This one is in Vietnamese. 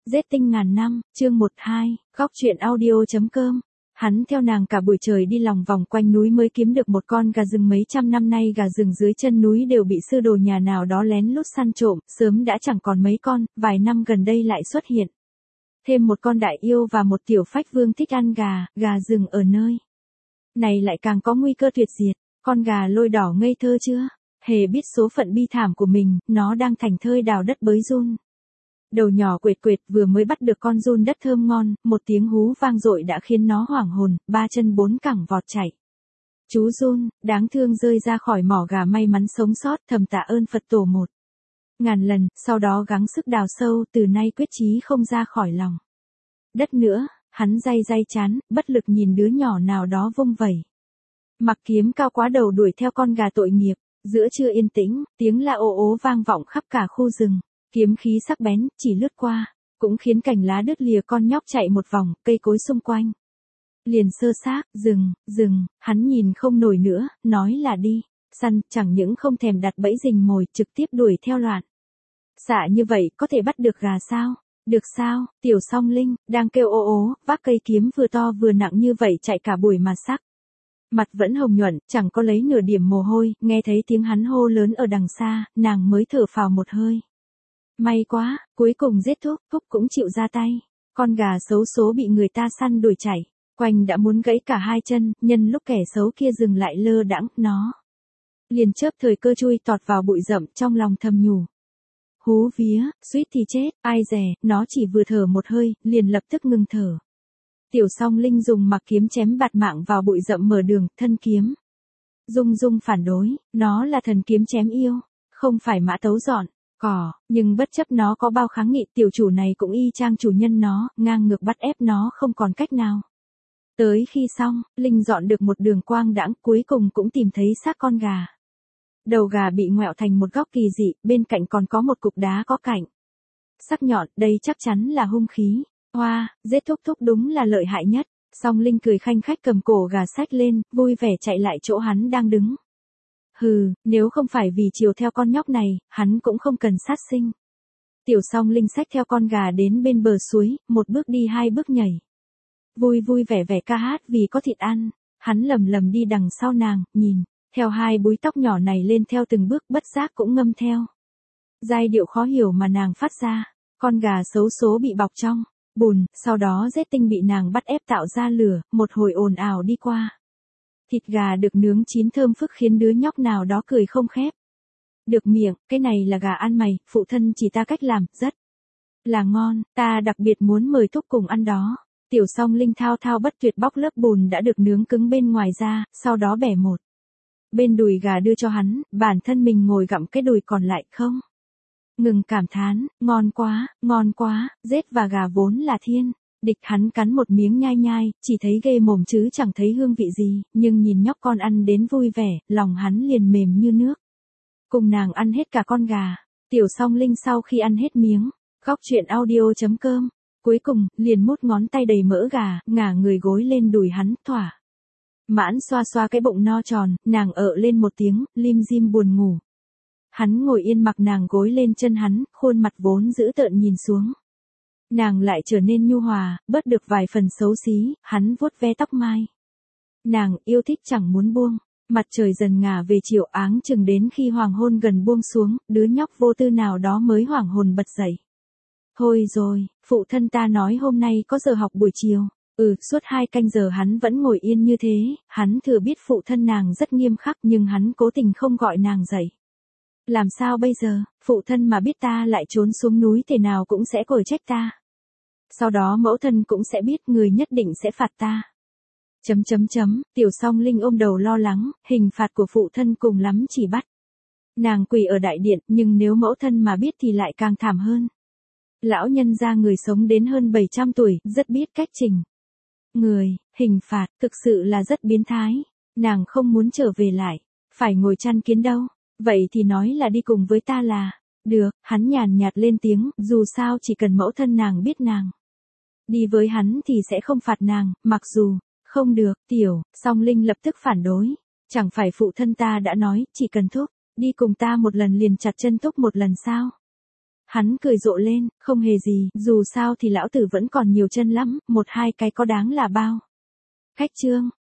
Giết tinh ngàn năm, chương 12, góc truyện audio.com. Hắn theo nàng cả buổi trời đi lòng vòng quanh núi mới kiếm được một con gà rừng, mấy trăm năm nay gà rừng dưới chân núi đều bị sư đồ nhà nào đó lén lút săn trộm, sớm đã chẳng còn mấy con, vài năm gần đây lại xuất hiện. Thêm một con đại yêu và một tiểu phách vương thích ăn gà rừng ở nơi này lại càng có nguy cơ tuyệt diệt. Con gà lôi đỏ ngây thơ chưa hề biết số phận bi thảm của mình, nó đang thành thơi đào đất bới giun. Đầu nhỏ quệt quệt vừa mới bắt được con giun đất thơm ngon, một tiếng hú vang dội đã khiến nó hoảng hồn, ba chân bốn cẳng vọt chạy. Chú giun, đáng thương rơi ra khỏi mỏ gà may mắn sống sót, thầm tạ ơn Phật tổ 1000 lần, sau đó gắng sức đào sâu, từ nay quyết chí không ra khỏi lòng đất nữa. Hắn day chán, bất lực nhìn đứa nhỏ nào đó vung vẩy mặc kiếm cao quá đầu đuổi theo con gà tội nghiệp. Giữa trưa yên tĩnh, tiếng la ồ ố vang vọng khắp cả khu rừng. Kiếm khí sắc bén, chỉ lướt qua, cũng khiến cành lá đứt lìa. Con nhóc chạy một vòng, cây cối xung quanh liền sơ xác. Dừng, hắn nhìn không nổi nữa, nói là đi săn, chẳng những không thèm đặt bẫy rình mồi, trực tiếp đuổi theo loạn xạ. Như vậy có thể bắt được gà sao? Được sao? Tiểu Song Linh đang kêu ồ ố, vác cây kiếm vừa to vừa nặng như vậy chạy cả buổi mà sắc mặt vẫn hồng nhuận, chẳng có lấy nửa điểm mồ hôi. Nghe thấy tiếng hắn hô lớn ở đằng xa, nàng mới thở phào một hơi. May quá, cuối cùng giết Thúc cũng chịu ra tay. Con gà xấu số bị người ta săn đuổi chạy quanh đã muốn gãy cả hai chân, nhân lúc kẻ xấu kia dừng lại lơ đãng, nó liền chớp thời cơ chui tọt vào bụi rậm, trong lòng thầm nhủ. Hú vía, suýt thì chết, ai dè, nó chỉ vừa thở một hơi, liền lập tức ngừng thở. Tiểu Song Linh dùng mặc kiếm chém bạt mạng vào bụi rậm mở đường, thân kiếm rung phản đối, nó là thần kiếm chém yêu, không phải mã tấu dọn cỏ, nhưng bất chấp nó có bao kháng nghị, tiểu chủ này cũng y chang chủ nhân nó, ngang ngược bắt ép nó không còn cách nào. Tới khi xong, Linh dọn được một đường quang đãng, cuối cùng cũng tìm thấy xác con gà. Đầu gà bị ngoẹo thành một góc kỳ dị, bên cạnh còn có một cục đá có cạnh sắc nhọn, đây chắc chắn là hung khí. Hoa, giết Thúc đúng là lợi hại nhất. Song Linh cười khanh khách cầm cổ gà xách lên, vui vẻ chạy lại chỗ hắn đang đứng. Hừ, nếu không phải vì chiều theo con nhóc này, hắn cũng không cần sát sinh. Tiểu Song Linh xách theo con gà đến bên bờ suối, một bước đi hai bước nhảy. Vui vẻ ca hát vì có thịt ăn. Hắn lầm đi đằng sau nàng, nhìn theo hai búi tóc nhỏ này lên theo từng bước, bất giác cũng ngâm theo giai điệu khó hiểu mà nàng phát ra. Con gà xấu số bị bọc trong bùn, sau đó giết tinh bị nàng bắt ép tạo ra lửa, một hồi ồn ào đi qua. Thịt gà được nướng chín thơm phức khiến đứa nhóc nào đó cười không khép được miệng. Cái này là gà ăn mày, phụ thân chỉ ta cách làm, rất là ngon, ta đặc biệt muốn mời Thúc cùng ăn đó. Tiểu Song Linh thao bất tuyệt bóc lớp bùn đã được nướng cứng bên ngoài ra, sau đó bẻ một bên đùi gà đưa cho hắn, bản thân mình ngồi gặm cái đùi còn lại không ngừng cảm thán, ngon quá, rết và gà vốn là thiên địch. Hắn cắn một miếng nhai, chỉ thấy ghê mồm chứ chẳng thấy hương vị gì, nhưng nhìn nhóc con ăn đến vui vẻ, lòng hắn liền mềm như nước. Cùng nàng ăn hết cả con gà. Tiểu Song Linh sau khi ăn hết miếng, góc truyện audio.com, cuối cùng, liền mút ngón tay đầy mỡ gà, ngả người gối lên đùi hắn, thỏa mãn xoa cái bụng no tròn, nàng ợ lên một tiếng, lim dim buồn ngủ. Hắn ngồi yên mặc nàng gối lên chân hắn, khuôn mặt vốn dữ tợn nhìn xuống. Nàng lại trở nên nhu hòa, bớt được vài phần xấu xí, hắn vuốt ve tóc mai. Nàng yêu thích chẳng muốn buông. Mặt trời dần ngả về chiều, áng chừng đến khi hoàng hôn gần buông xuống, đứa nhóc vô tư nào đó mới hoảng hồn bật dậy. Thôi rồi, phụ thân ta nói hôm nay có giờ học buổi chiều. Suốt 2 canh giờ hắn vẫn ngồi yên như thế. Hắn thừa biết phụ thân nàng rất nghiêm khắc, nhưng hắn cố tình không gọi nàng dậy. Làm sao bây giờ, phụ thân mà biết ta lại trốn xuống núi thế nào cũng sẽ cổi trách ta. Sau đó mẫu thân cũng sẽ biết, người nhất định sẽ phạt ta. Tiểu Song Linh ôm đầu lo lắng, hình phạt của phụ thân cùng lắm chỉ bắt nàng quỳ ở đại điện, nhưng nếu mẫu thân mà biết thì lại càng thảm hơn. Lão nhân gia người sống đến hơn 700 tuổi, rất biết cách chỉnh người. Hình phạt thực sự là rất biến thái. Nàng không muốn trở về lại phải ngồi chăn kiến đâu. Vậy thì nói là đi cùng với ta là được. Hắn nhàn nhạt lên tiếng, dù sao chỉ cần mẫu thân nàng biết nàng đi với hắn thì sẽ không phạt nàng, mặc dù không được. Tiểu Song Linh lập tức phản đối. Chẳng phải phụ thân ta đã nói, chỉ cần Thúc đi cùng ta một lần liền chặt chân Thúc một lần sao? Hắn cười rộ lên, không hề gì, dù sao thì lão tử vẫn còn nhiều chân lắm, một hai cái có đáng là bao. Khách Trương,